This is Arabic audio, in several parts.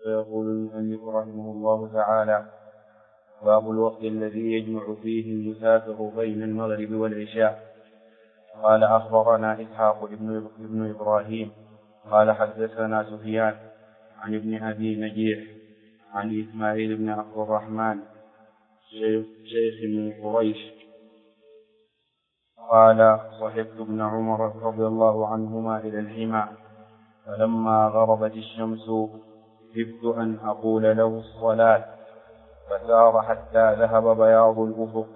فيقول المؤلف رحمه الله تعالى: باب الوقت الذي يجمع فيه المسافر بين المغرب والعشاء. قال: أخبرنا إسحاق ابن إبراهيم قال: حدثنا سفيان عن ابن أبي نجيح عن إسماعيل بن عبد الرحمن شيخ من قريش قال: صحبت ابن عمر رضي الله عنهما إلى الحمى، فلما غربت الشمس خفت أن أقول له الصلاة، فسار حتى ذهب بياض الأفق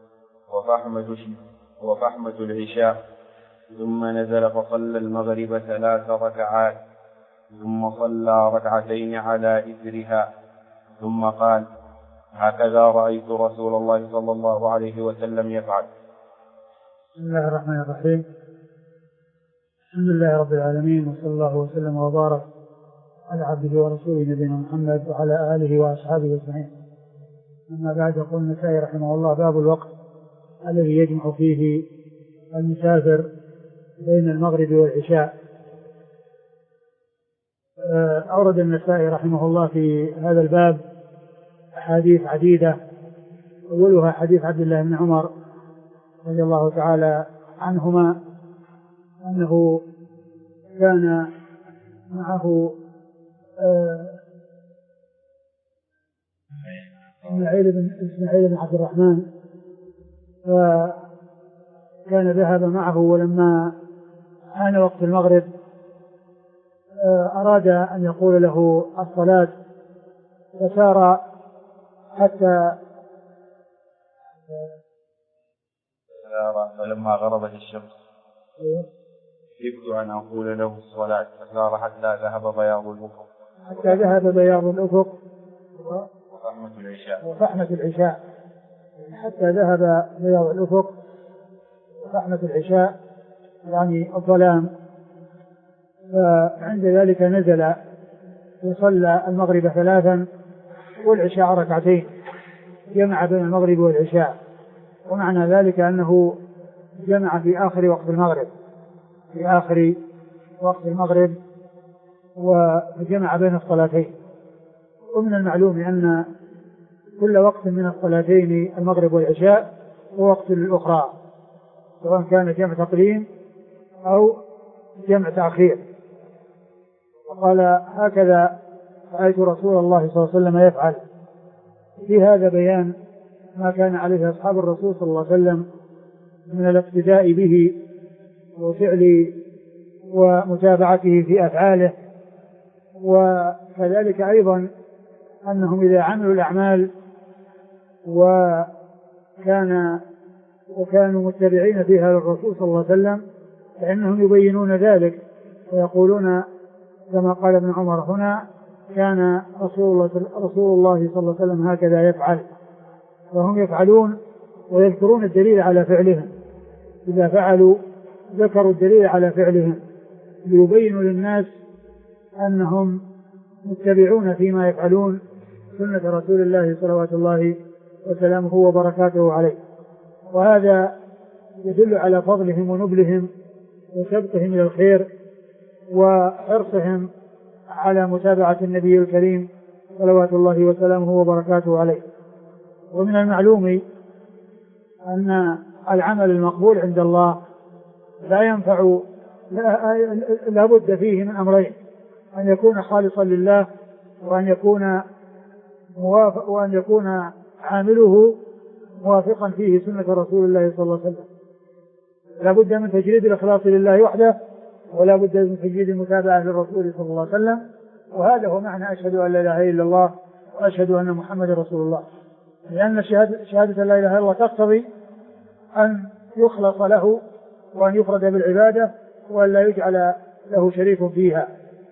وفحمة العشاء، ثم نزل فصلى المغرب 3 ركعات، ثم صلى 2 ركعتين على إثرها، ثم قال: هكذا رأيت رسول الله صلى الله عليه وسلم يفعل. بسم الله الرحمن الرحيم. الحمد لله رب العالمين، وصلى الله وسلم وبارك على عبده ورسوله نبينا محمد وعلى آله وأصحابه أجمعين. أما بعد، يقول النسائي رحمه الله: باب الوقت الذي يجمع فيه المسافر بين المغرب والعشاء. أورد النسائي رحمه الله في هذا الباب أحاديث عديدة، أولها حديث عبد الله بن عمر رضي الله تعالى عنهما أنه كان معه إسماعيل بن عبد الرحمن، فكان ذهب معه، ولما حان وقت المغرب أراد أن يقول له الصلاة، فسار حتى فلما غربت الشمس خفت أن أقول له الصلاة، فسار حتى ذهب بياض الأفق وفحمة العشاء حتى ذهب بياض الأفق وفحمة العشاء، يعني الظلام. فعند ذلك نزل وصلى المغرب 3 والعشاء 2 ركعتين، جمع بين المغرب والعشاء. ومعنى ذلك أنه جمع في آخر وقت المغرب وجمع بين الصلاتين. ومن المعلوم أن كل وقت من الصلاتين المغرب والعشاء هو وقت للأخرى، سواء كان جمع تقديم أو جمع تأخير. وقال: هكذا رأيت رسول الله صلى الله عليه وسلم يفعل. في هذا بيان ما كان عليه أصحاب الرسول صلى الله عليه وسلم من الاقتداء به وفعل ومتابعته في أفعاله، وكذلك أيضا أنهم إذا عملوا الأعمال وكانوا متبعين فيها للرسول صلى الله عليه وسلم، فإنهم يبينون ذلك ويقولون كما قال ابن عمر هنا: كان رسول الله صلى الله عليه وسلم هكذا يفعل. وهم يفعلون ويذكرون الدليل على فعلهم، إذا فعلوا ذكروا الدليل على فعلهم ليبينوا للناس أنهم متبعون فيما يفعلون سنة رسول الله صلوات الله وسلامه وبركاته عليه. وهذا يدل على فضلهم ونبلهم وسبقهم إلى الخير وحرصهم على متابعة النبي الكريم صلوات الله وسلامه وبركاته عليه. ومن المعلوم أن العمل المقبول عند الله لا ينفع، لا بد فيه من أمرين: أن يكون خالصا لله، وأن يكون عامله موافقا فيه سنة رسول الله صلى الله عليه وسلم. لا بد من تجريد الإخلاص لله وحده، ولا بد من تجريد المتابعة للرسول صلى الله عليه وسلم. وهذا هو معنى أشهد أن لا إله إلا الله وأشهد أن محمد رسول الله، لأن شهادة لا إله إلا الله تقتضي أن يخلص له وأن يفرد بالعبادة وأن لا يجعل له شريك فيها.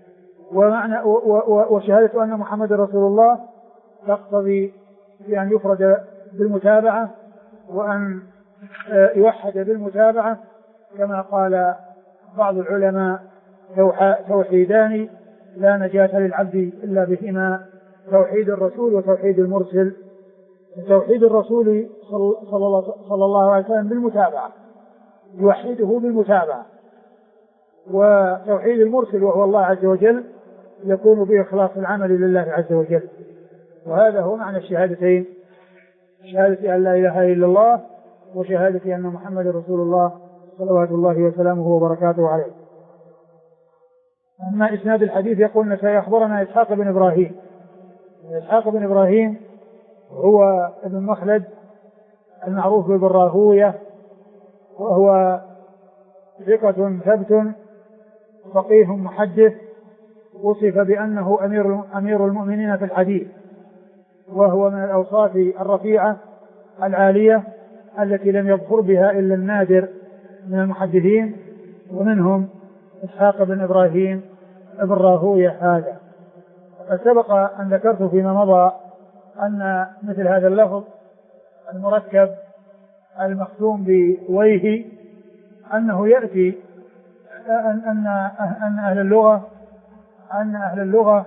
وشهادة أن محمد رسول الله تقتضي بأن يفرد بالمتابعة وأن يوحد بالمتابعة، كما قال بعض العلماء: توحيدان لا نجاة للعبد إلا بهما، توحيد الرسول وتوحيد المرسل. توحيد الرسول صلى الله عليه وسلم بالمتابعة، يوحده بالمتابعة. وتوحيد المرسل وهو الله عز وجل يكون بإخلاص العمل لله عز وجل. وهذا هو معنى الشهادتين، شهادة أن لا إله إلا الله وشهادة أن محمد رسول الله صلوات الله وسلامه وبركاته عليه. أما إسناد الحديث يقول سيخبرنا إسحاق بن إبراهيم. إسحاق بن إبراهيم هو ابن مخلد المعروف بالراهوية، وهو ثقة ثبت فقيه محدث، وصف بأنه أمير المؤمنين في الحديث، وهو من الأوصاف الرفيعة العالية التي لم يظفر بها إلا النادر من المحدثين، ومنهم إسحاق بن إبراهيم ابن راهوية هذا. وقد سبق أن ذكرت فيما مضى أن مثل هذا اللفظ المركب المختوم بويه أنه يأتي أن أهل اللغة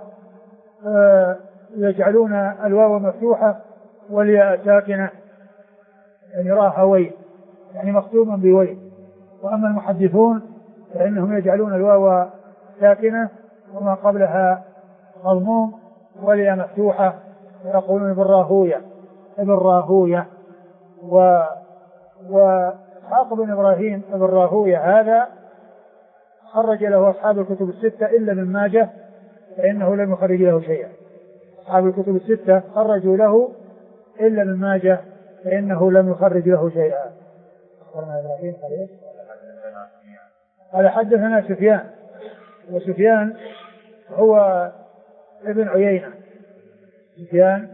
يجعلون الواو مفتوحة والياء ساكنة، يعني راهويه يعني مختوما بويه. وأما المحدثون فإنهم يجعلون الواو ساكنة وما قبلها مضموم والياء مفتوحة، ويقولون ابن راهوية. وإسحاق بن إبراهيم ابن راهوية هذا خرج له أصحاب الكتب الستة إلا ابن ماجه فإنه لم يخرج له شيئا. أصحاب الكتب الستة خرجوا له إلا ابن ماجه فإنه لم يخرج له شيئا. قال حدثنا سفيان، وسفيان هو ابن عيينة. سفيان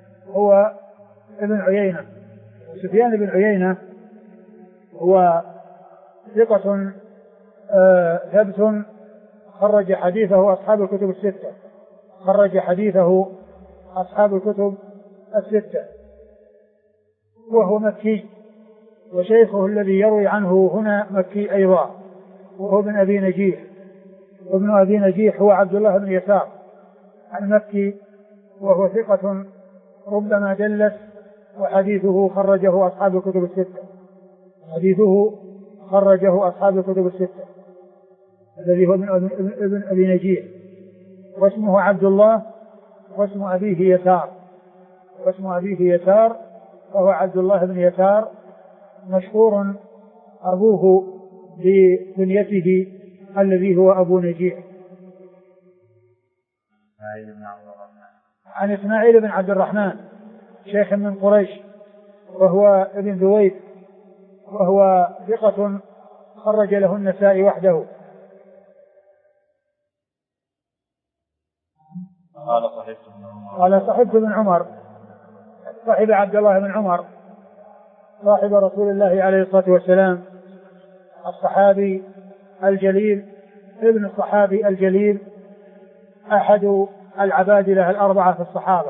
بن عيينة هو ثقة ثبت خرج حديثه أصحاب الكتب الستة، وهو مكي، وشيخه الذي يروي عنه هنا مكي أيضا، وهو ابن أبي نجيح. وابن أبي نجيح هو عبد الله بن يسار المكي، وهو ثقة ربما دلس، وحديثه خرجه أصحاب الكتب الستة، الذي هو ابن أبي نجيح، واسمه عبد الله، واسم أبيه يسار، وهو عبد الله بن يسار، مشهور أبوه بكنيته الذي هو أبو نجيح. عن إسماعيل بن عبد الرحمن شيخ من قريش، وهو ابن ذويد، وهو ثقة خرج له النسائي وحده. قال صحبت بن عمر، صاحب عبد الله بن عمر صاحب رسول الله عليه الصلاة والسلام، الصحابي الجليل، ابن الصحابي الجليل، أحد العبادلة الأربعة في الصحابة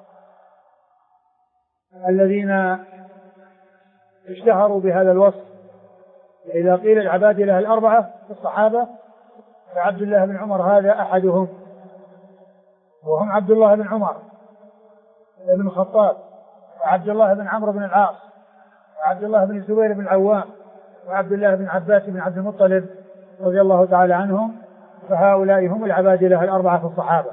الذين اشتهروا بهذا الوصف. إذا قيل العبادلة الأربعة في الصحابة فعبد الله بن عمر هذا أحدهم، وهم عبد الله بن عمر بن الخطاب، وعبد الله بن عمرو بن العاص، وعبد الله بن الزبير بن العوام، وعبد الله بن عباس بن عبد المطلب رضي الله تعالى عنهم. فهؤلاء هم العبادلة الأربعة في الصحابة.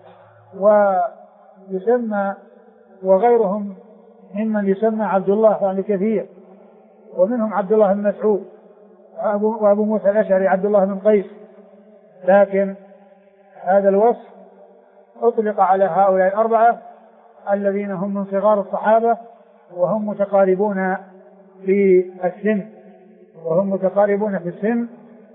ويسمى وغيرهم ممن يسمى عبد الله يعني كثير، ومنهم عبد الله بن مسعود، وأبو موسى الأشعري عبد الله بن قيس، لكن هذا الوصف أطلق على هؤلاء الأربعة الذين هم من صغار الصحابة، وهم متقاربون في السن،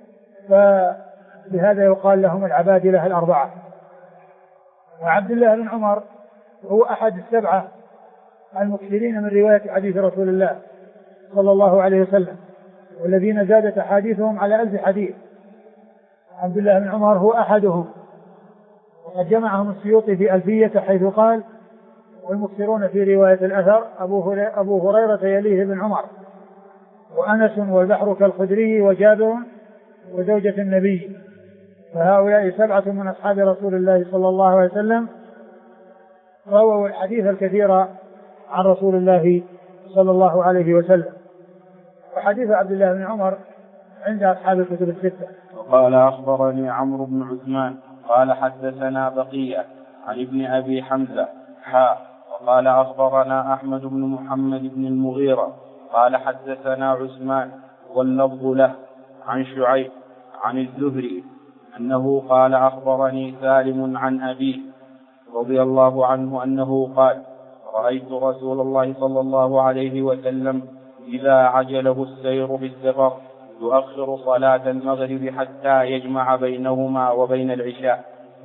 فبهذا يقال لهم العبادلة الأربعة. وعبد الله بن عمر هو أحد السبعة المكثرين من رواية حديث رسول الله صلى الله عليه وسلم، والذين زادت أحاديثهم على 1000 حديث. عبد الله بن عمر هو أحدهم، وقد جمعهم السيوطي في ألفية حيث قال: والمكثرون في رواية الأثر أبو هريرة يليه بن عمر، وأنس والبحر كالخدري وجابر وزوجة النبي. فهؤلاء 7 من أصحاب رسول الله صلى الله عليه وسلم رووا الحديث الكثير عن رسول الله صلى الله عليه وسلم. وحديث عبد الله بن عمر عند أصحاب الكتب الستة. وقال: أخبرني عمرو بن عثمان قال حدثنا بقية عن ابن أبي حمزة وقال أخبرنا أحمد بن محمد بن المغيرة قال حدثنا عثمان واللفظ له عن شعيب عن الزهري أنه قال أخبرني سالم عن أبيه رضي الله عنه أنه قال رأيت رسول الله صلى الله عليه وسلم إذا عجله السير بالسفر يؤخر صلاة المغرب حتى يجمع بينهما وبين العشاء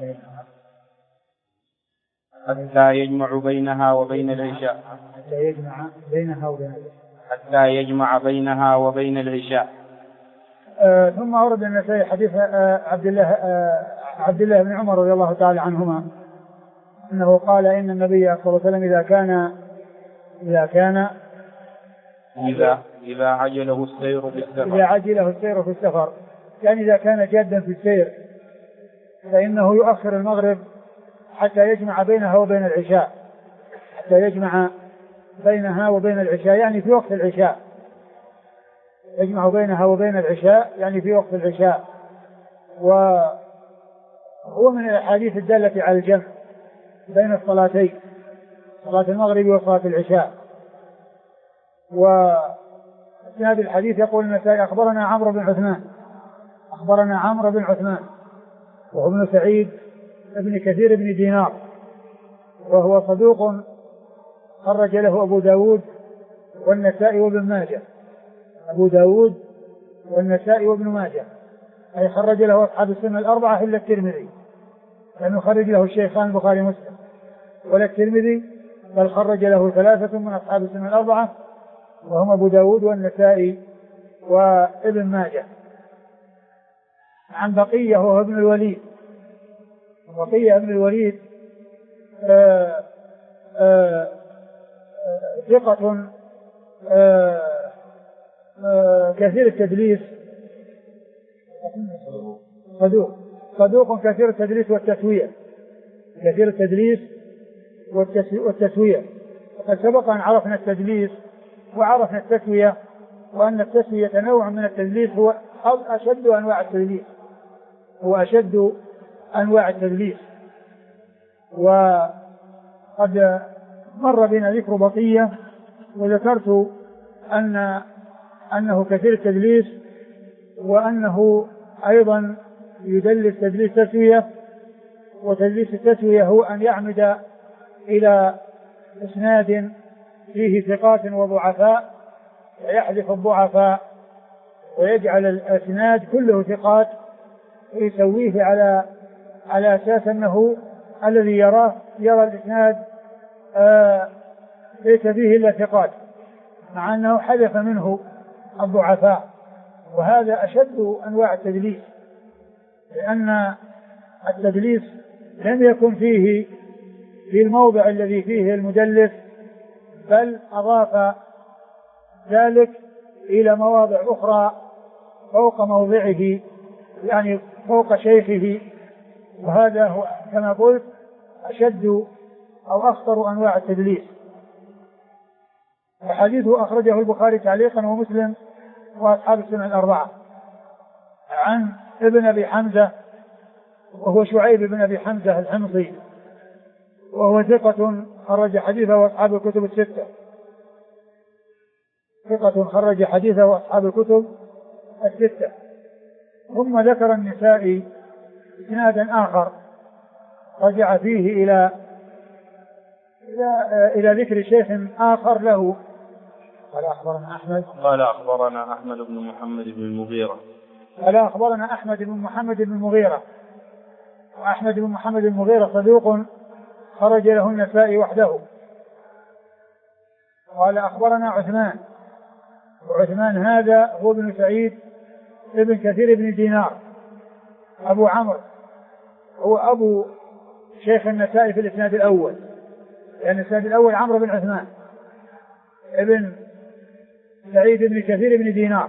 حتى يجمع بينها وبين العشاء ثم أورد النسائي حديث عبد الله بن عمر رضي الله تعالى عنهما أنه قال إن النبي صلى الله عليه وسلم إذا عجله السير في السفر يعني إذا كان جادا في السير فإنه يؤخر المغرب حتى يجمع بينها وبين العشاء يعني في وقت العشاء، يجمع بينها وبين العشاء يعني في وقت العشاء. وهو من الأحاديث الدالة على الجمع بين الصلاتين، صلاة المغرب وصلاة العشاء. وفي هذا الحديث يقول النسائي أخبرنا عمرو بن عثمان وهو ابن سعيد ابن كثير بن دينار، وهو صدوق خرج له أبو داود والنسائي وابن ماجه، أي خرج له أصحاب السنة الأربعة إلا الترمذي، لأنه خرج له الشيخان البخاري ومسلم، ولا الترمذي بل خرج له 3 من أصحاب السنة الأربعة وهم أبو داود والنسائي وابن ماجه. عن بقية وهو ابن الوليد، ثقة كثير التدليس، صدوق كثير التدليس والتسوية. وقد سبق أن عرفنا التدليس وعرفنا التسوية، وأن التسوية نوع من التدليس هو أشد أنواع التدليس. وقد مر بنا ذكر بقية، وذكرت أنه كثير التدليس، وأنه أيضا يدلس تدليس تسوية. وتدليس التسوية هو أن يعمد إلى إسناد فيه ثقات وضعفاء ويحذف الضعفاء ويجعل الإسناد كله ثقات ويسويه على أساس أنه الذي يرى الإسناد ليس فيه إلا ثقات، مع أنه حذف منه الضعفاء. وهذا أشد أنواع التدليس، لأن التدليس لم يكن فيه في الموضع الذي فيه المدلس، بل أضاف ذلك إلى مواضع أخرى فوق موضعه، يعني فوق شيخه. وهذا هو كما قلت أشد أو أخطر أنواع التدليس. الحديث أخرجه البخاري تعليقا ومسلم وأصحاب السنة الأربعة. عن ابن أبي حمزة وهو شعيب بن أبي حمزة الحمصي، وهو ثقة خرج حديثه وأصحاب الكتب الستة. ثم ذكر النسائي إسنادا آخر رجع فيه إلى ذكر شيخ آخر له. قال أخبرنا أحمد بن محمد بن المغيرة. وأحمد بن محمد المغيرة صدوق خرج له النسائي وحده. قال أخبرنا عثمان، وعثمان هذا هو ابن سعيد ابن كثير بن دينار أبو عمرو، هو أبو شيخ النسائي في الإسناد الأول، لأن الإسناد الأول عمرو بن عثمان ابن سعيد بن كثير بن دينار،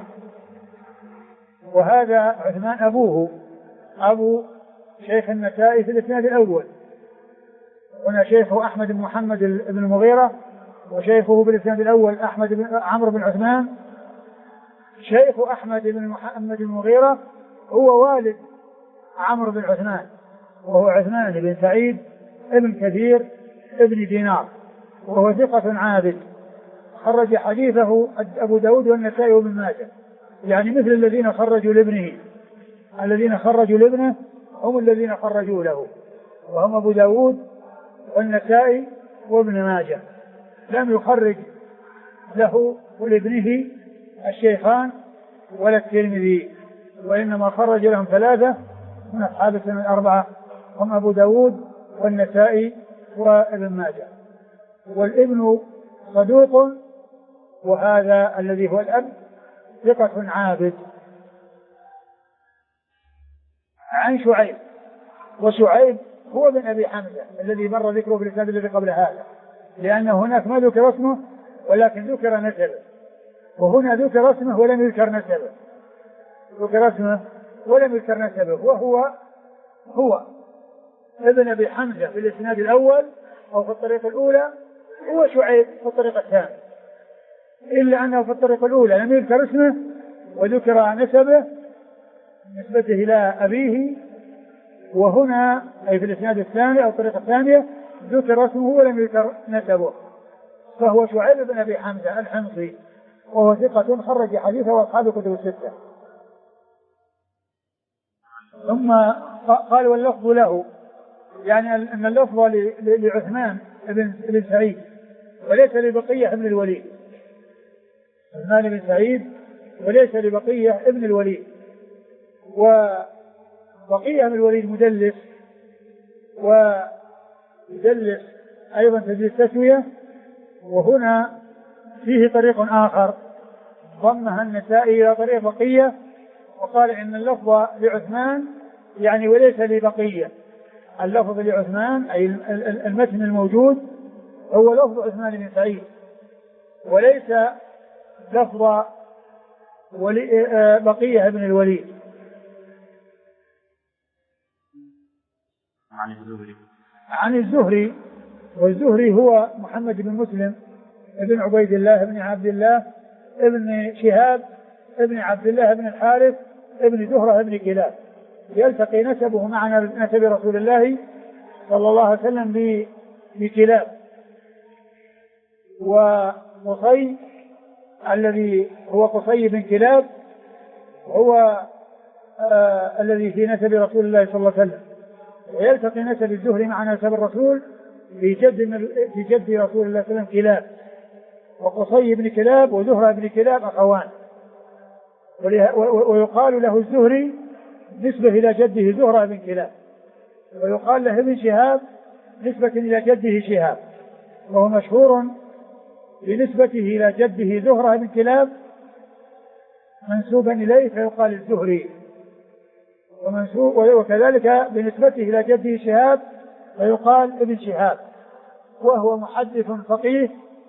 وهذا عثمان أبوه أبو شيخ النسائي في الإسناد الأول. هنا شيخه أحمد بن محمد بن المغيرة، وشيخه بالإسناد الأول عمرو بن عثمان. شيخ أحمد بن محمد المغيرة هو والد عمرو بن عثمان، وهو عثمان بن سعيد ابن كثير ابن دينار، وهو ثقة عابد، خرج حديثه أبو داود والنسائي وابن ماجه، يعني مثل الذين خرجوا لابنه، الذين خرجوا لابنه هم الذين خرجوا له، وهم أبو داود والنسائي وابن ماجه. لم يخرج له ولابنه الشيخان ولا الترمذي، وإنما خرج لهم ثلاثة من أصحاب السنن الأربعة، هم أبو داود والنسائي وابن ماجه. والابن صدوق، وهذا الذي هو الأب ثقة عابد. عن شعيب، وشعيب هو بن أبي حمزة الذي مر ذكره في الإسناد الذي قبل هذا، لأن هناك ما ذكر اسمه ولكن ذكر نسبه، وهنا ذكر اسمه ولم يذكر نسبه، ذكر اسمه ولم يذكر نسبه، وهو ابن أبي حمزة في الإسناد الأول أو في الطريقة الأولى، هو شعيب في الطريقة الثانية، إلا أنه في الطريقة الأولى لم يذكر اسمه وذكر نسبه نسبته إلى أبيه، وهنا أي في الإسناد الثاني أو الطريقة الثانية ذكر اسمه ولم يذكر نسبه، فهو شعيب بن أبي حمزة الحمصي، وهو ثقة خرج حديثه وأصحاب الكتب الستة. ثم قال واللفظ له، يعني أن اللفظ لعثمان بن سعيد وليس لبقية ابن الوليد، عثمان بن سعيد وليس لبقية ابن الوليد، وبقية ابن الوليد مدلس، ويدلس أيضا تدليس تسوية، وهنا فيه طريق آخر ضمها النسائي إلى طريق بقية، وقال إن اللفظ لعثمان يعني وليس لبقية، اللفظ لعثمان أي المتن الموجود هو لفظ عثمان بن سعيد وليس لفظ بقية ابن الوليد. عن الزهري، والزهري هو محمد بن مسلم ابن عبيد الله بن عبد الله ابن شهاب ابن عبد الله بن الحارث ابن زهرة ابن كلاب، يلتقي نسبه مع نسب رسول الله صلى الله عليه وسلم بكلاب. وقصي الذي هو قصي بن كلاب هو الذي في نسب رسول الله صلى الله عليه وسلم، ويلتقي نسب الزهري مع نسب الرسول في جد رسول الله صلى الله عليه وسلم كلاب، وقصي بن كلاب وزهرة بن كلاب أخوان، ويقال له الزهري نسبة إلى جده زهرة بن كلاب، ويقال له ابن شهاب نسبة إلى جده شهاب، وهو مشهور بنسبته إلى جده زهرة بن كلاب منسوبا إليه فيقال الزهري، وكذلك بنسبته إلى جده شهاب فيقال ابن شهاب، وهو محدث فقيه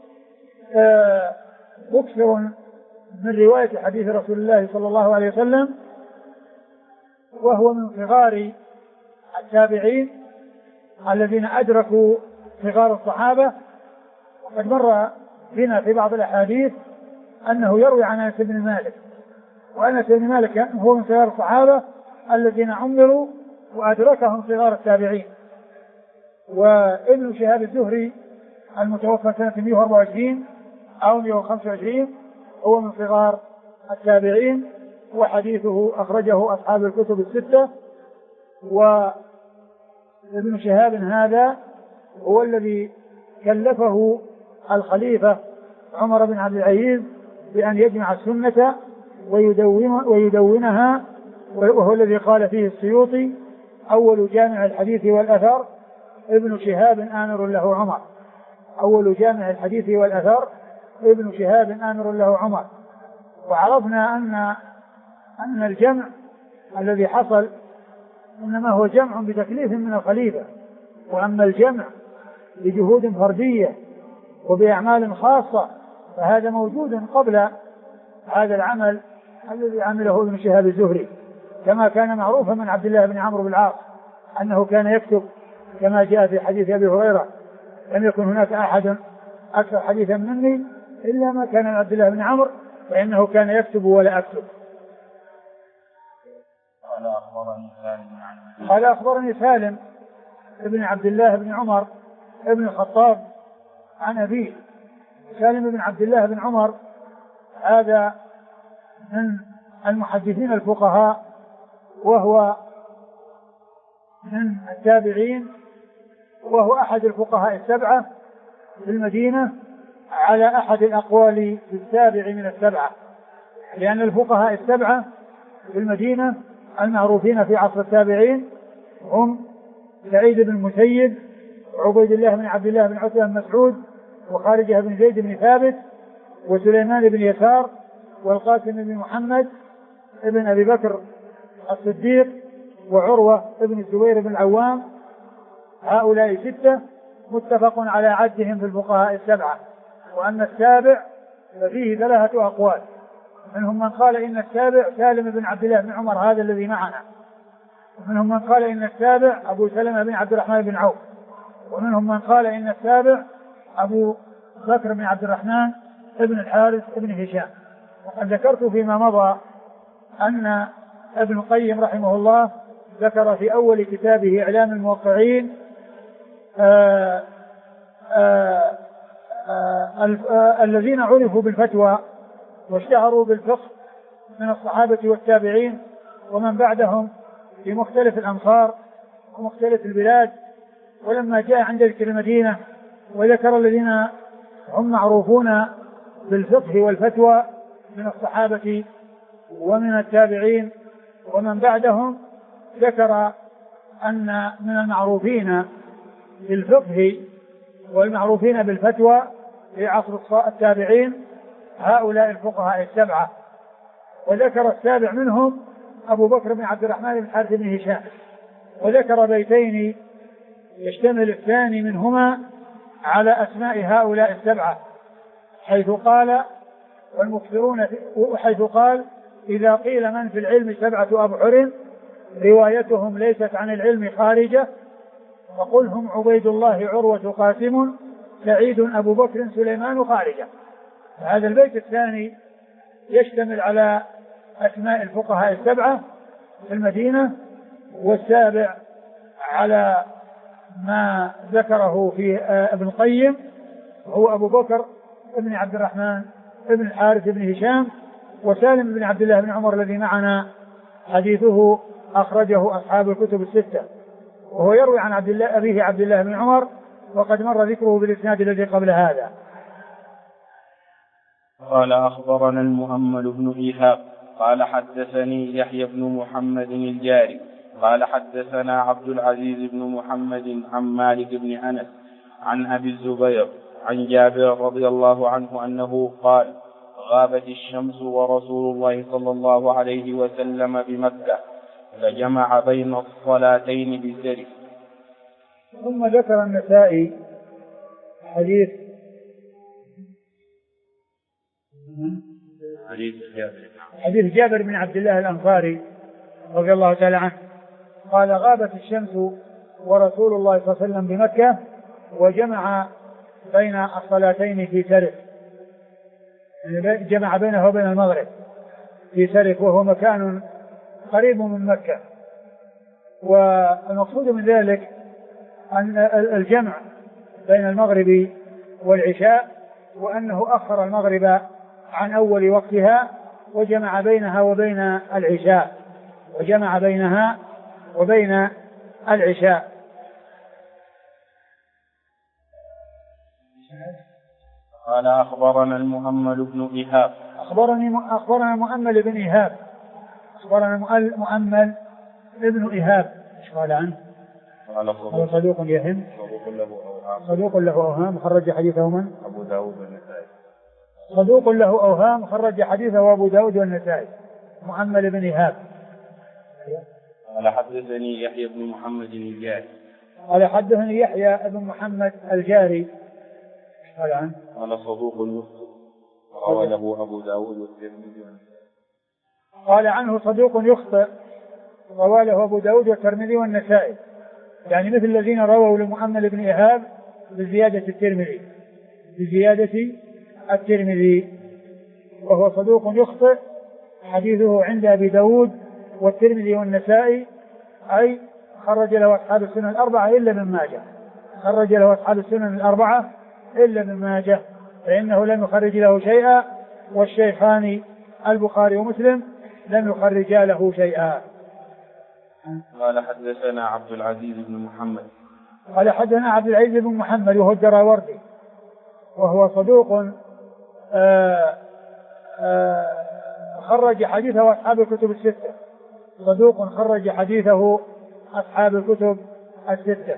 مكثر من رواية حديث رسول الله صلى الله عليه وسلم، وهو من صغار التابعين الذين أدركوا صغار الصحابة. وقد مر بنا في بعض الأحاديث أنه يروي عن أنس بن مالك، وأنس بن مالك هو من صغار الصحابة الذين عمروا وأدركهم صغار التابعين. وابن شهاب الزهري المتوفى سنة 124 أو 125 هو من صغار التابعين، وحديثه أخرجه أصحاب الكتب الستة. وابن شهاب هذا هو الذي كلفه الخليفة عمر بن عبد العزيز بأن يجمع السنة ويدونها، وهو الذي قال فيه السيوطي أول جامع الحديث والأثر ابن شهاب آمر له عمر، أول جامع الحديث والأثر ابن شهاب آمر له عمر. وعرفنا أن الجمع الذي حصل إنما هو جمع بتكليف من الخليفة، وأما الجمع بجهود فردية وبأعمال خاصة فهذا موجود قبل هذا العمل الذي عمله ابن شهاب الزهري، كما كان معروفا من عبد الله بن عمرو بن العاص أنه كان يكتب، كما جاء في حديث أبي هريرة لم يكن هناك أحد أكثر حديثا مني إلا ما كان عبد الله بن عمرو، فإنه كان يكتب ولا أكتب. قال أخبرني سالم ابن عبد الله بن عمر ابن الخطاب عن أبيه. سالم بن عبد الله بن عمر هذا من المحدثين الفقهاء، وهو من التابعين، وهو أحد الفقهاء السبعة في المدينة على أحد الأقوال في السابع من السبعة، لأن الفقهاء السبعة في المدينة المعروفين في عصر التابعين هم سعيد بن المسيب، وعبيد الله بن عبد الله بن عتبة بن مسعود، وخارجة بن زيد بن ثابت، وسليمان بن يسار، والقاسم بن محمد ابن أبي بكر الصديق، وعروة ابن الزبير بن العوام. هؤلاء ستة متفق على عدهم في الفقهاء السبعة. وأن السابع ففيه ثلاثة أقوال، منهم من قال إن السابع سالم بن عبد الله بن عمر هذا الذي معنا، ومنهم من قال إن السابع أبو سلمة بن عبد الرحمن بن عوف، ومنهم من قال إن السابع أبو بكر بن عبد الرحمن ابن الحارث ابن هشام. وقد ذكرت فيما مضى أن ابن القيم رحمه الله ذكر في أول كتابه إعلام الموقعين الذين عرفوا بالفتوى واشتهروا بالفقه من الصحابة والتابعين ومن بعدهم في مختلف الأمصار ومختلف البلاد. ولما جاء عند ذكر المدينة وذكر الذين هم معروفون بالفقه والفتوى من الصحابة ومن التابعين ومن بعدهم، ذكر أن من المعروفين بالفقه والمعروفين بالفتوى في عصر التابعين هؤلاء الفقهاء السبعة. وذكر السابع منهم أبو بكر بن عبد الرحمن بن الحارث بن هشام، وذكر بيتين يشتمل الثاني منهما على أسماء هؤلاء السبعة، حيث قال والمكثرون، حيث قال إذا قيل من في العلم سبعة أبحر روايتهم ليست عن العلم خارجة، وقل هم عبيد الله عروة قاسم سعيد أبو بكر سليمان خارجة. هذا البيت الثاني يشتمل على أسماء الفقهاء السبعة في المدينة، والسابع على ما ذكره في ابن القيم هو أبو بكر ابن عبد الرحمن ابن الحارث ابن هشام. وسالم بن عبد الله بن عمر الذي معنا حديثه أخرجه أصحاب الكتب الستة، وهو يروي عن أبيه عبد الله بن عمر، وقد مر ذكره بالإسناد الذي قبل هذا. قال أخبرنا المؤمل بن إيهاب قال حدثني يحيى بن محمد الجاري قال حدثنا عبد العزيز بن محمد عن مالك بن أنس عن أبي الزبير عن جابر رضي الله عنه أنه قال غابت الشمس ورسول الله صلى الله عليه وسلم بمكة فجمع بين الصلاتين بسرف. ثم ذكر النسائي حديث جابر بن عبد الله الأنصاري رضي الله تعالى عنه قال غابت الشمس ورسول الله صلى الله عليه وسلم بمكة وجمع بين الصلاتين في سرف، جمع بينه وبين المغرب في سرف، وهو مكان قريب من مكة. والمقصود من ذلك أن الجمع بين المغرب والعشاء، وأنه أخر المغرب عن أول وقتها وجمع بينها وبين العشاء، وجمع بينها وبين العشاء. قال أخبرنا المؤمل بن إيهاب أخبرنا مؤمل بن إيهاب أخبرنا مؤمل ابن إيهاب. ايش قال عنه؟ قال صدوق يهم، صدوق له أوهام خرج حديثه من؟ أبو داود والنسائي. صدوق له أوهام خرج حديثه أبو داود والنسائي. مؤمل بن إيهاب. قال حدثني يحيى بن محمد الجاري قال حدثني يحيى بن محمد الجاري. قال عنه؟ قال صدوق يخطئ رواه له أبو داود والترمذي. قال عنه صدوق يخطئ رواه له أبو داود والترمذي والنسائي، يعني مثل الذين رووا لمؤمل بن إيهاب بزيادة الترمذي، وهو صدوق يخطئ حديثه عند أبي داود والترمذي والنسائي أي خرج له أصحاب السنن الأربعة إلا ابن ماجه، خرج له أصحاب السنن الأربعة إلا ابن ماجه، فإنه لم يخرج له شيئا، والشيخان البخاري ومسلم لم يخرجا له شيئا. قال حدثنا عبد العزيز بن محمد قال حدثنا عبد العزيز بن محمد وهو الدراوردي وهو صدوق خرج حديثه أصحاب الكتب الستة، صدوق خرج حديثه أصحاب الكتب الستة.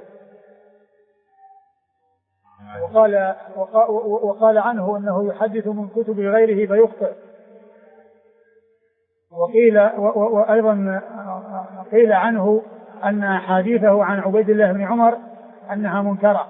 وقال عنه أنه يحدث من كتب غيره فيخطئ، وأيضا قيل عنه أن أحاديثه عن عبيد الله بن عمر أنها منكرة.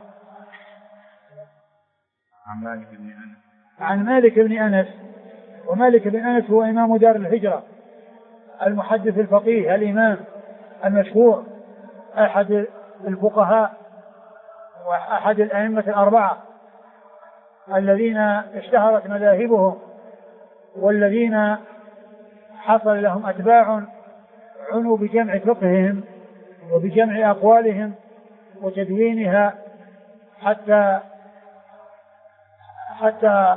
عن مالك بن أنس، ومالك بن أنس هو إمام دار الهجرة المحدث الفقيه الإمام المشهور، أحد الفقهاء وأحد الأئمة الأربعة الذين اشتهرت مذاهبهم، والذين حصل لهم أتباع عنوا بجمع فقههم وبجمع أقوالهم وتدوينها حتى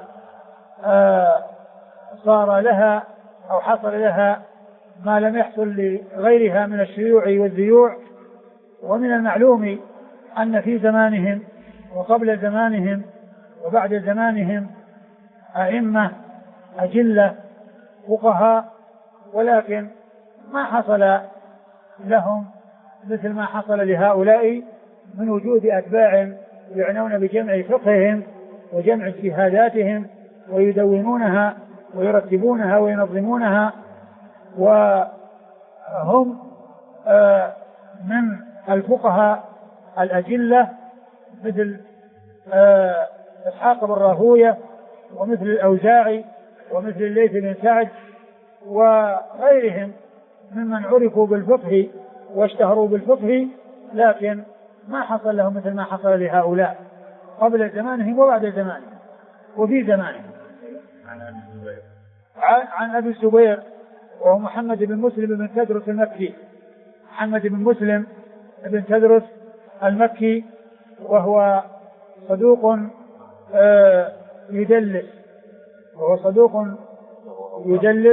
صار لها أو حصل لها ما لم يحصل لغيرها من الشيوع والذيوع. ومن المعلوم أن في زمانهم وقبل زمانهم وبعد زمانهم أئمة أجلة فقهاء، ولكن ما حصل لهم مثل ما حصل لهؤلاء من وجود أتباع يعنون بجمع فقههم وجمع اجتهاداتهم ويدونونها ويرتبونها وينظمونها، وهم من الفقهاء الأجلة مثل إسحاق بن راهوية ومثل الأوزاعي ومثل الليث بن سعد وغيرهم ممن عرفوا بالفقه واشتهروا بالفقه، لكن ما حصل لهم مثل ما حصل لهؤلاء قبل زمانهم وبعد زمانهم وفي زمانهم. عن أبي الزبير وهو محمد بن مسلم بن تدرس المكي، محمد بن مسلم بن تدرس المكي، وهو صدوق يدلس، وهو صدوق يدلس،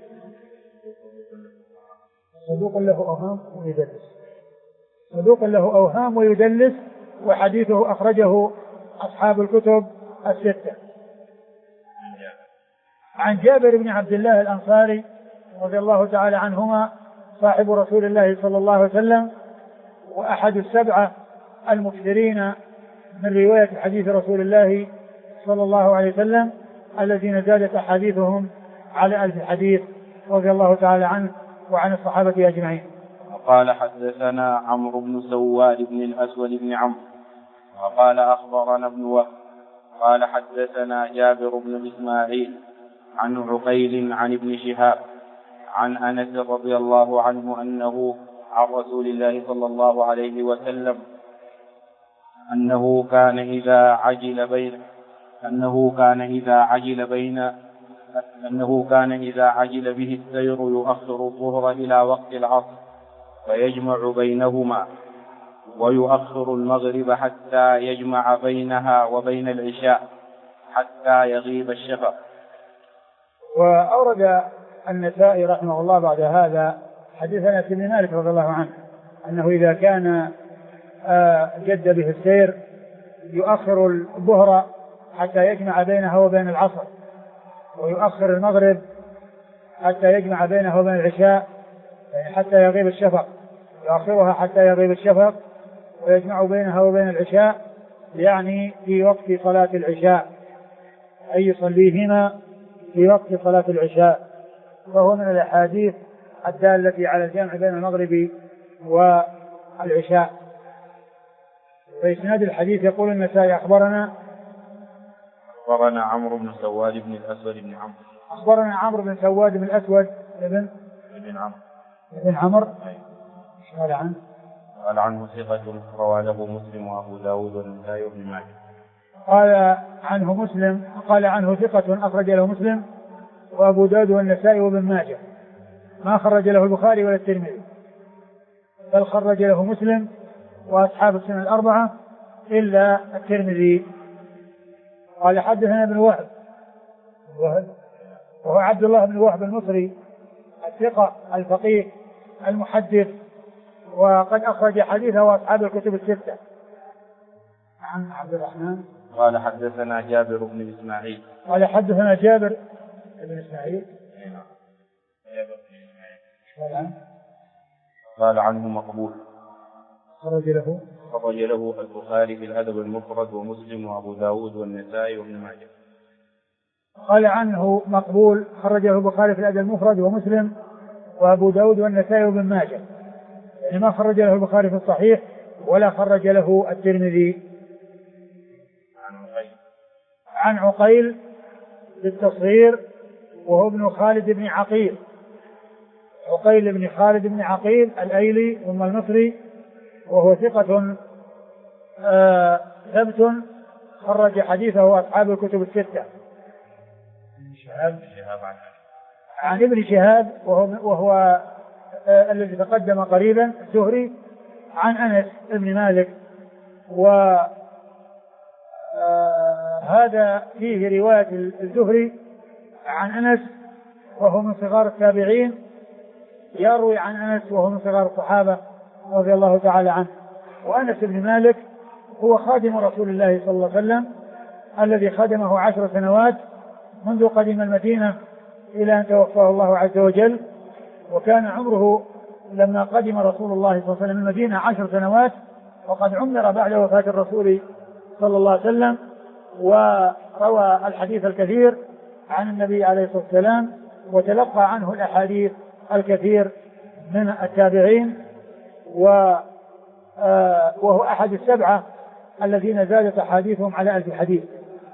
صدوق له أوهام ويدلس، صدوق له أوهام ويدلس، وحديثه أخرجه أصحاب الكتب الستة. عن جابر بن عبد الله الأنصاري رضي الله تعالى عنهما صاحب رسول الله صلى الله عليه وسلم وأحد السبعة المكثرين من رواية حديث رسول الله صلى الله عليه وسلم الذين زادت أحاديثهم على 1000 حديث رضي الله تعالى عنه وعن الصحابة أجمعين. وقال حدثنا عمرو بن سواد بن الأسود بن عمرو وقال أخبرنا ابن وهب قال حدثنا جابر بن إسماعيل عن عقيل عن ابن شهاب عن أنس رضي الله عنه أنه عن رسول الله صلى الله عليه وسلم أنه كان إذا عجل به السير يؤخر الظهر إلى وقت العصر فيجمع بينهما، ويؤخر المغرب حتى يجمع بينها وبين العشاء حتى يغيب الشفق. وأورد النسائي رحمه الله بعد هذا حديث أنس بن مالك رضي الله عنه أنه إذا كان جد به السير يؤخر الظهر حتى يجمع بينها وبين العصر، ويؤخر المغرب حتى يجمع بينها وبين العشاء حتى يغيب الشفق، يؤخرها حتى يغيب الشفق ويجمع بينها وبين العشاء، يعني في وقت صلاة العشاء، أي يصليهما في وقت صلاة العشاء. فهو من الأحاديث الدالة على الجمع بين المغرب والعشاء. في إسناد الحديث يقول النسائي أخبرنا عمرو بن سواد بن الأسود بن عمرو. أخبرنا عمرو بن سواد بن الأسود بن عمرو. قال عنه؟ قال عنه ثقة روى له مسلم وأبو داود والنسائي وابن ماجه. قال عنه ثقة أخرج له مسلم وأبو داود والنسائي وابن ماجه. ما خرج له البخاري ولا الترمذي، بل خرج له مسلم وأصحاب السنن الأربعة إلا الترمذي. قال حدثنا ابن وهب وهو عبد الله بن وهب المصري الثقة الفقيه المحدث، وقد أخرج حديثه وأصحاب الكتب الستة. عن عبد الرحمن قال حدثنا جابر بن إسماعيل قال حدثنا جابر بن إسماعيل قال عنه مقبول خرج له البخاري في الأدب المفرد ومسلم وأبو داود والنسائي وابن ماجه. قال عنه مقبول خرجه البخاري في الأدب المفرد ومسلم وأبو داود والنسائي وابن ماجه، يعني ما خرج له البخاري في الصحيح ولا خرج له الترمذي. عن عقيل بالتصغير وهو ابن خالد بن عقيل، عقيل بن خالد بن عقيل الأيلي ثم المصري، وهو ثقة ثبت خرج حديثه أصحاب الكتب الستة. عن ابن شهاب وهو الذي تقدم قريبا الزهري، عن أنس بن مالك، وهذا فيه رواية الزهري عن أنس وهو من صغار التابعين، يروي عن أنس وهو من صغار الصحابة رضي الله تعالى عنه. وأنس بن مالك هو خادم رسول الله صلى الله عليه وسلم الذي خدمه 10 سنوات منذ قدم المدينة إلى أن توفاه الله عز وجل، وكان عمره لما قدم رسول الله صلى الله عليه وسلم المدينة 10 سنوات، وقد عمر بعد وفاة الرسول صلى الله عليه وسلم، وروى الحديث الكثير عن النبي عليه الصلاة والسلام، وتلقى عنه الأحاديث الكثير من التابعين، وهو أحد السبعة الذين زادت أحاديثهم على 1000 حديث.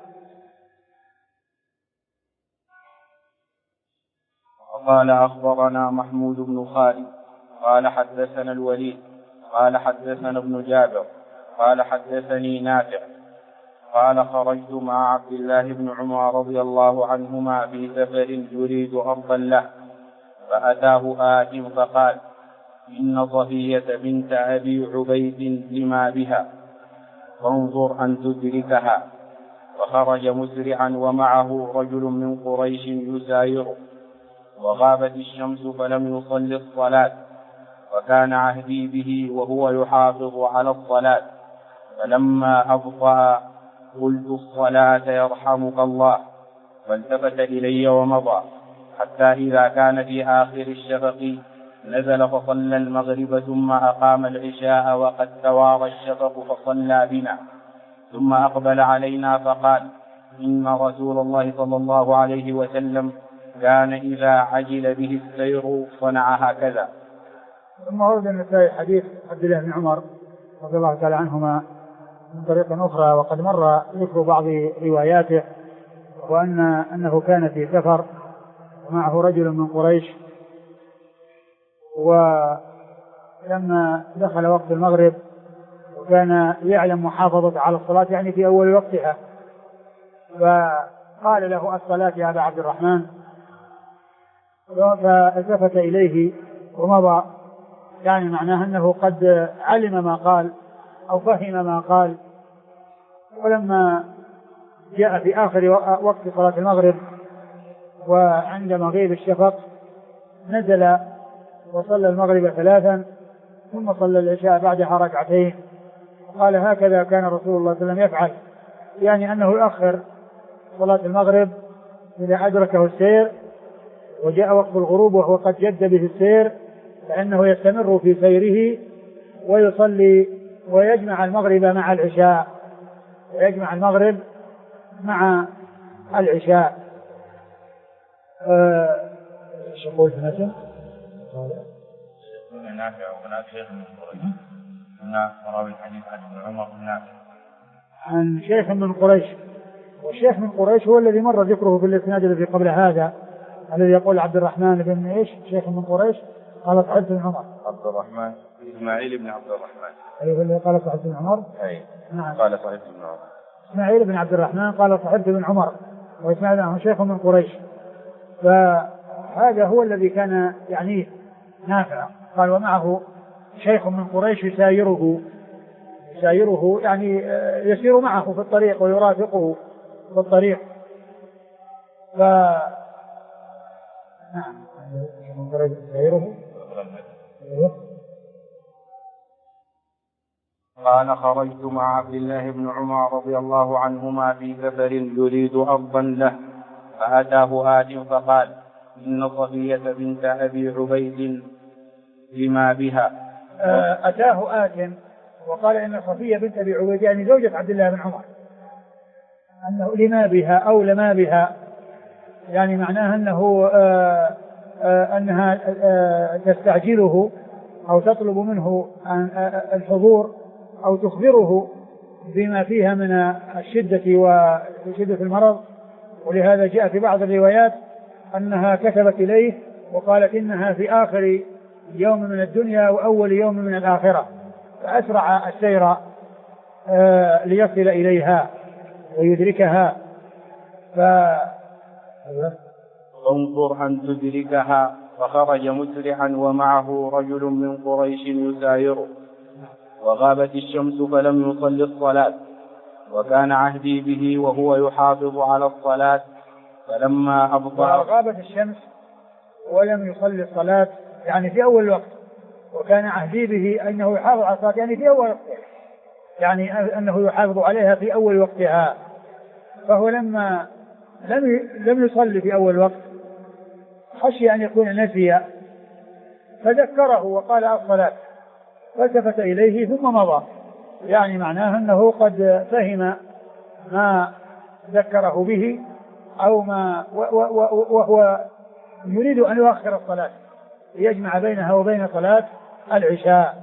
قال أخبرنا محمود بن خالد قال حدثنا الوليد قال حدثنا ابن جابر قال حدثني نافع قال خرجت مع عبد الله بن عمر رضي الله عنهما في سفر يريد أرضا له، فأتاه آت فقال إن صفية بنت أبي عبيد لما بها فانظر أن تدركها، فخرج مسرعا ومعه رجل من قريش يسايره، وغابت الشمس فلم يصل الصلاة، وكان عهدي به وهو يحافظ على الصلاة، فلما أبطأ قلت الصلاة يرحمك الله، فالتفت إلي ومضى، حتى إذا كان في آخر الشفق نزل فصلى المغرب ثم أقام العشاء وقد توارى الشفق فصلى بنا، ثم أقبل علينا فقال إن رسول الله صلى الله عليه وسلم كان إذا عجل به السير صنع هكذا. ثم ورد النسائي حديث عبد الله بن عمر رضي الله تعالى عنهما من طريق أخرى، وقد مر ذكر بعض رواياته، وأنه كان في سفر ومعه رجل من قريش، ولما دخل وقت المغرب وكان يعلم محافظة على الصلاة يعني في أول وقتها، فقال له الصلاة يا أبا عبد الرحمن، فالتفت إليه ومضى، يعني معناه أنه قد علم ما قال أو فهم ما قال. ولما جاء في آخر وقت صلاة المغرب وعند مغيب الشفق نزل وصلى المغرب 3 ثم صلى العشاء بعدها 2 ركعتين، قال هكذا كان رسول الله صلى الله عليه وسلم يفعل، يعني أنه يؤخر صلاة المغرب إذا أدركه السير وجاء وقت الغروب وهو قد جد به السير، فإنه يستمر في سيره ويصلي ويجمع المغرب مع العشاء، ويجمع المغرب مع العشاء. ايش يقول في نفسه؟ نافع وهناك شيخ من قريش، هنا راوي الحديث عن ابن عمر نافع عن شيخ من قريش، والشيخ من قريش هو الذي مر ذكره في الاسناد الذي قبل هذا، الذي يقول عبد الرحمن بن ايش شيخ من قريش قال صحبت بن عمر، عبد الرحمن اسماعيل بن عبد الرحمن، ايوه اللي قال صحبت بن عمر، اي نعم قال صحبت بن عمر، اسماعيل بن عبد الرحمن قال صحبت بن عمر، واسماعيل هو شيخ من قريش. هذا هو الذي كان يعنيه نافع. قال ومعه شيخ من قريش يسايره يعني يسير معه في الطريق ويرافقه في الطريق. نعم من قريش يسايره. قال خرجت مع عبد الله بن عمر رضي الله عنهما في سفر يريد أرضا له، فأتاه آت فقال إن صفية بنت أبي عبيد لما بها. أتاه آت وقال إن صفية بنت أبي عبيد يعني زوجة عبد الله بن عمر، أنه لما بها أو لما بها، يعني معناها أنه أنها تستعجله أو تطلب منه الحضور أو تخبره بما فيها من الشدة وشدة المرض. ولهذا جاء في بعض الروايات أنها كتبت إليه وقالت إنها في آخر يوم من الدنيا وأول يوم من الآخرة، فأسرع السير ليصل إليها ويدركها. فانظر أن تدركها. فخرج مسرعا ومعه رجل من قريش يسايره، وغابت الشمس فلم يصل الصلاة، وكان عهدي به وهو يحافظ على الصلاة. فلما أبطأ غابت الشمس ولم يصلي الصلاة يعني في أول الوقت، وكان عهدي به أنه يحافظ على الصلاة يعني في أول وقتها، يعني أنه يحافظ عليها في أول وقتها. فهو لما لم يصلي في أول وقت خشي أن يكون نسي فذكره وقال الصلاة، فالتفت إليه ثم مضى، يعني معناه أنه قد فهم ما ذكره به أو ما وهو يريد أن يؤخر الصلاة ليجمع بينها وبين صلاة العشاء.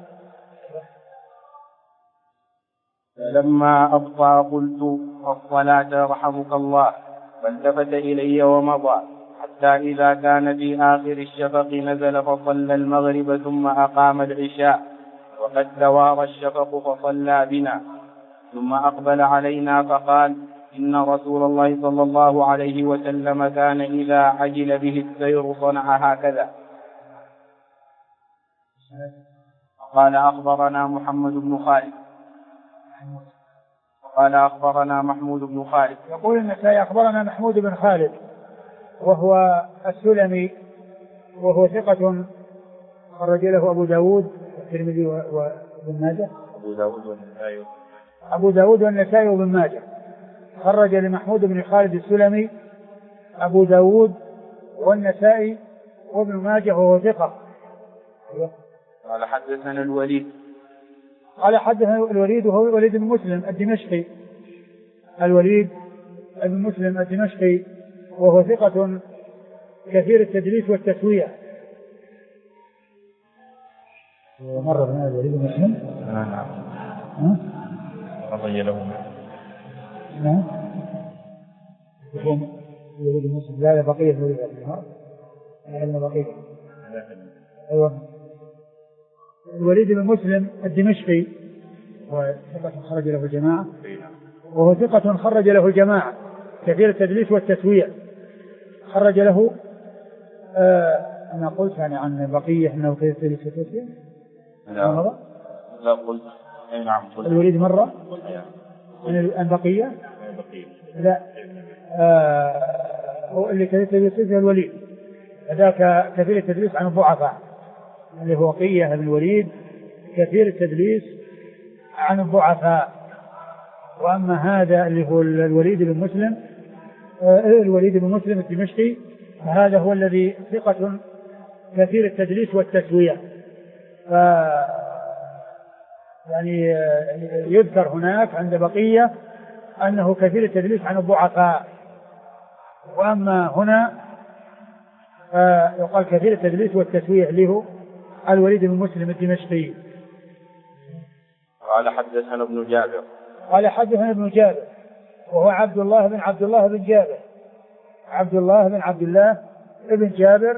لما أبطأ قلت الصلاة رحمك الله، فالتفت إلي ومضى، حتى إذا كان في آخر الشفق نزل فصلى المغرب ثم أقام العشاء، وقد توارى الشفق فصلى بنا، ثم أقبل علينا فقال إن رسول الله صلى الله عليه وسلم كان إذا عجل به السير صنع هكذا. قال أخبرنا محمد بن خالد قال أخبرنا محمود بن خالد. يقول النسائي أخبرنا محمود بن خالد وهو السلمي وهو ثقة خرج له أبو داود والترمذي وابن ماجه. أبو داود والنسائي وابن ماجه. خرج لمحمود بن خالد السلمي أبو داود والنسائي وابن ماجه وهو ثقة. قال حدثنا الوليد قال حدثنا الوليد وهو الوليد بن مسلم الدمشقي، الوليد بن مسلم الدمشقي وهو ثقة كثير التدليس والتسوية. مر بنا الوليد بن مسلم. نعم. رضي له. نعم. الوليد بن مسلم لا بقية الوليد بن بقية. أيوة. الوليد بن مسلم الدمشقي وثقة خرج له الجماعة، وهو ثقة خرج له الجماعة كثير التدليس والتسوية. خرج له أنا قلت يعني عن بقية أنه كثير التدليس والتسوية. لا قلت. نعم قلت. الوليد مرة عن بقية. لا هو اللي كثير التدليس والتسوية الوليد، هذاك كثير التدليس عن الضعفاء اللي هو بقية بن الوليد كثير التدليس عن الضعفاء. وأما هذا اللي هو الوليد بن مسلم الوليد بن مسلم الدمشقي فهذا هو الذي ثقة كثير التدليس والتسوية. يعني يذكر هناك عند بقية أنه كثير التدليس عن الضعفاء، وأما هنا يقال كثير التدليس والتسوية اللي هو الوليد بن مسلم الدمشقي. قال حدثنا ابن جابر. قال حدثنا ابن جابر وهو عبد الله بن جابر، عبد الله بن جابر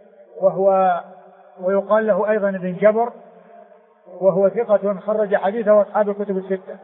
ويقال له أيضا ابن جبر، وهو ثقة خرج حديثه أصحاب الكتب الستة.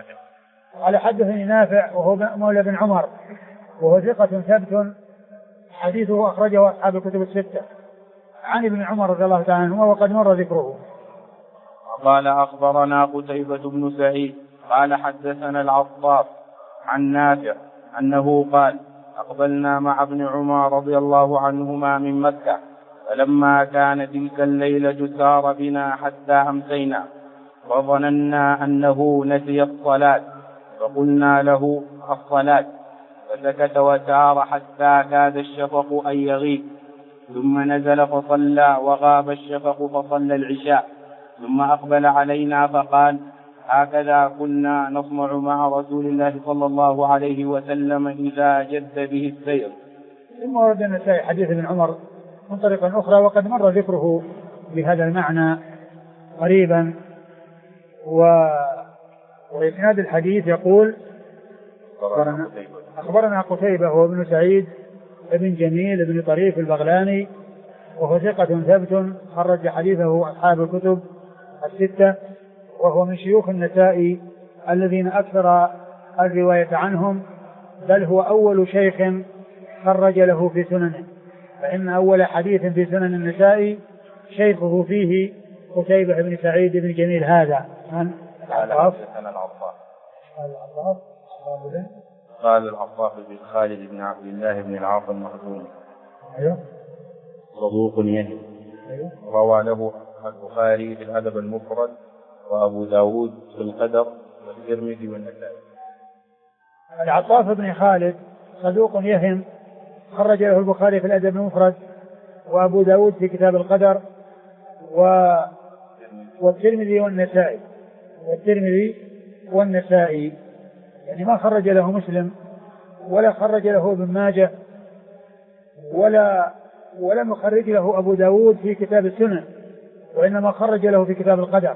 قال حدثني نافع وهو مولى بن عمر وهو ثقة ثبت حديثه أخرجه أصحاب الكتب الستة عن ابن عمر رضي الله تعالى عنهما وقد مر ذكره. قال أخبرنا قتيبة بن سعيد قال حدثنا العطاف عن نافع أنه قال أقبلنا مع ابن عمر رضي الله عنهما من مكة، فلما كان تلك الليلة سار بنا حتى أمسينا، فظننا أنه نسي الصلاة، فقلنا له الصلاة، فسكت وسار حتى كاد الشفق أن يغيب، ثم نزل فصلى وغاب الشفق فصلى العشاء، ثم أقبل علينا فقال هكذا كنا نصنع مع رسول الله صلى الله عليه وسلم إذا جد به السير. ثم ورد النسائي حديث ابن عمر من طريقة أخرى وقد مر ذكره بهذا المعنى قريبا. وإسناد الحديث يقول أخبرنا قتيبة هو ابن سعيد ابن جميل ابن طريف البغلاني وهو ثقة ثبت خرج حديثه أصحاب الكتب الستة، وهو من شيوخ النسائي الذين أكثر الرواية عنهم، بل هو أول شيخ خرج له في سننه، فإن أول حديث في سنن النسائي شيخه فيه قتيبة بن سعيد بن جميل هذا. قال العطاف بن خالد بن عبد الله بن العاص المخزومي صدوق يهم، روى له البخاري في الأدب المفرد وأبو داود في القدر والترمذي والنسائي. العطاف بن خالد صدوق يهم خرج له البخاري في الأدب المفرد وأبو داود في كتاب القدر والترمذي والنسائي يعني ما خرج له مسلم ولا خرج له ابن ماجه ولا مخرج له أبو داود في كتاب السنن، وإنما خرج له في كتاب القدر.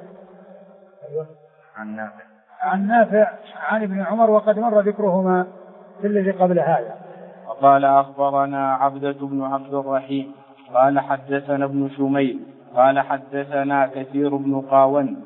عن نافع عن ابن عمر وقد مر ذكرهما في الذي قبل هذا. وقال أخبرنا عبدة بن عبد الرحيم قال حدثنا ابن شميل قال حدثنا كثير بن قاون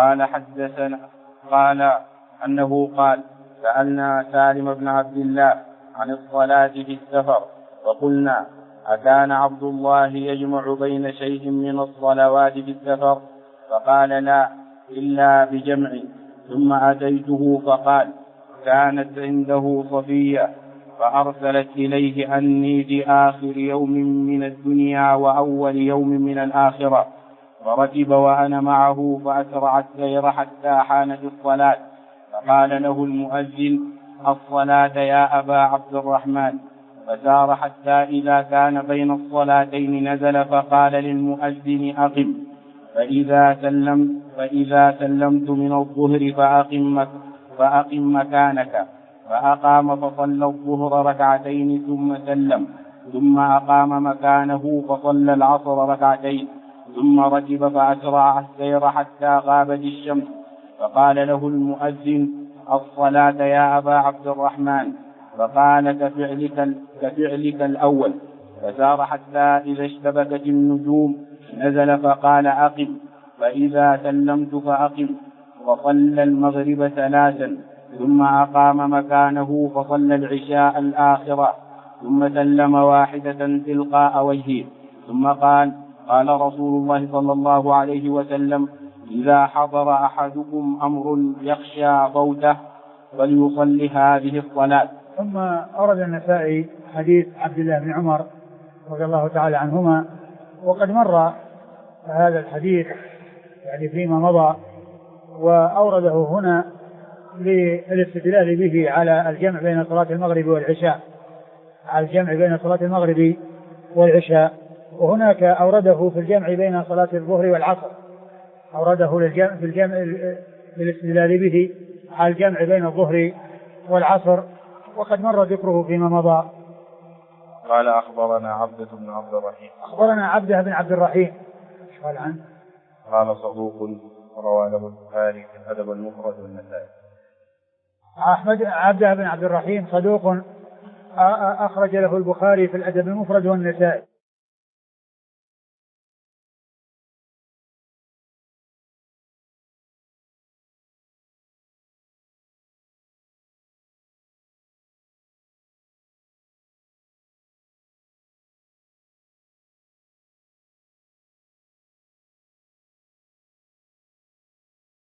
قال أنه قال سألنا سالم بن عبد الله عن الصلاة في السفر، فقلنا أكان عبد الله يجمع بين شيء من الصلوات في السفر؟ فقال لا إلا بجمع. ثم أتيته فقال كانت عنده صفية فأرسلت إليه أني في آخر يوم من الدنيا وأول يوم من الآخرة، فركب وأنا معه فأسرع السير حتى حانت الصلاة، فقال له المؤذن الصلاة يا أبا عبد الرحمن، فسار حتى إذا كان بين الصلاتين نزل فقال للمؤذن أقم، فإذا سلمت من الظهر فأقم مكانك، فأقام فصلى الظهر ركعتين ثم سلم، ثم أقام مكانه فصلى العصر ركعتين، ثم ركب فأسرع السير حتى غابت الشمس، فقال له المؤذن الصلاة يا أبا عبد الرحمن، فقال كفعلك الأول، فسار حتى إذا اشتبكت النجوم نزل فقال أقم، فإذا سلمت فأقم، وصلى المغرب ثلاثا، ثم أقام مكانه فصلى العشاء الآخرة، ثم سلم واحدة تلقاء وجهه، ثم قال رسول الله صلى الله عليه وسلم إذا حضر أحدكم أمر يخشى فوته فليصلي هذه الصلاة. ثم أورد النسائي حديث عبد الله بن عمر رضي الله تعالى عنهما، وقد مر هذا الحديث يعني فيما مضى، وأورده هنا للاستدلال به على الجمع بين صلاة المغرب والعشاء، وهناك أورده في الجمع بين صلاة الظهر والعصر، أورده في الجمع للاستدلال به على الجمع بين الظهر والعصر، وقد مر ذكره فيما مضى. قال أخبرنا عبدة بن عبد الرحيم عبده بن عبد الرحيم قال عنه قال صدوق روى له البخاري في الأدب المفرد والنسائي. عبده بن عبد الرحيم صدوق أخرج له البخاري في الأدب المفرد والنسائي.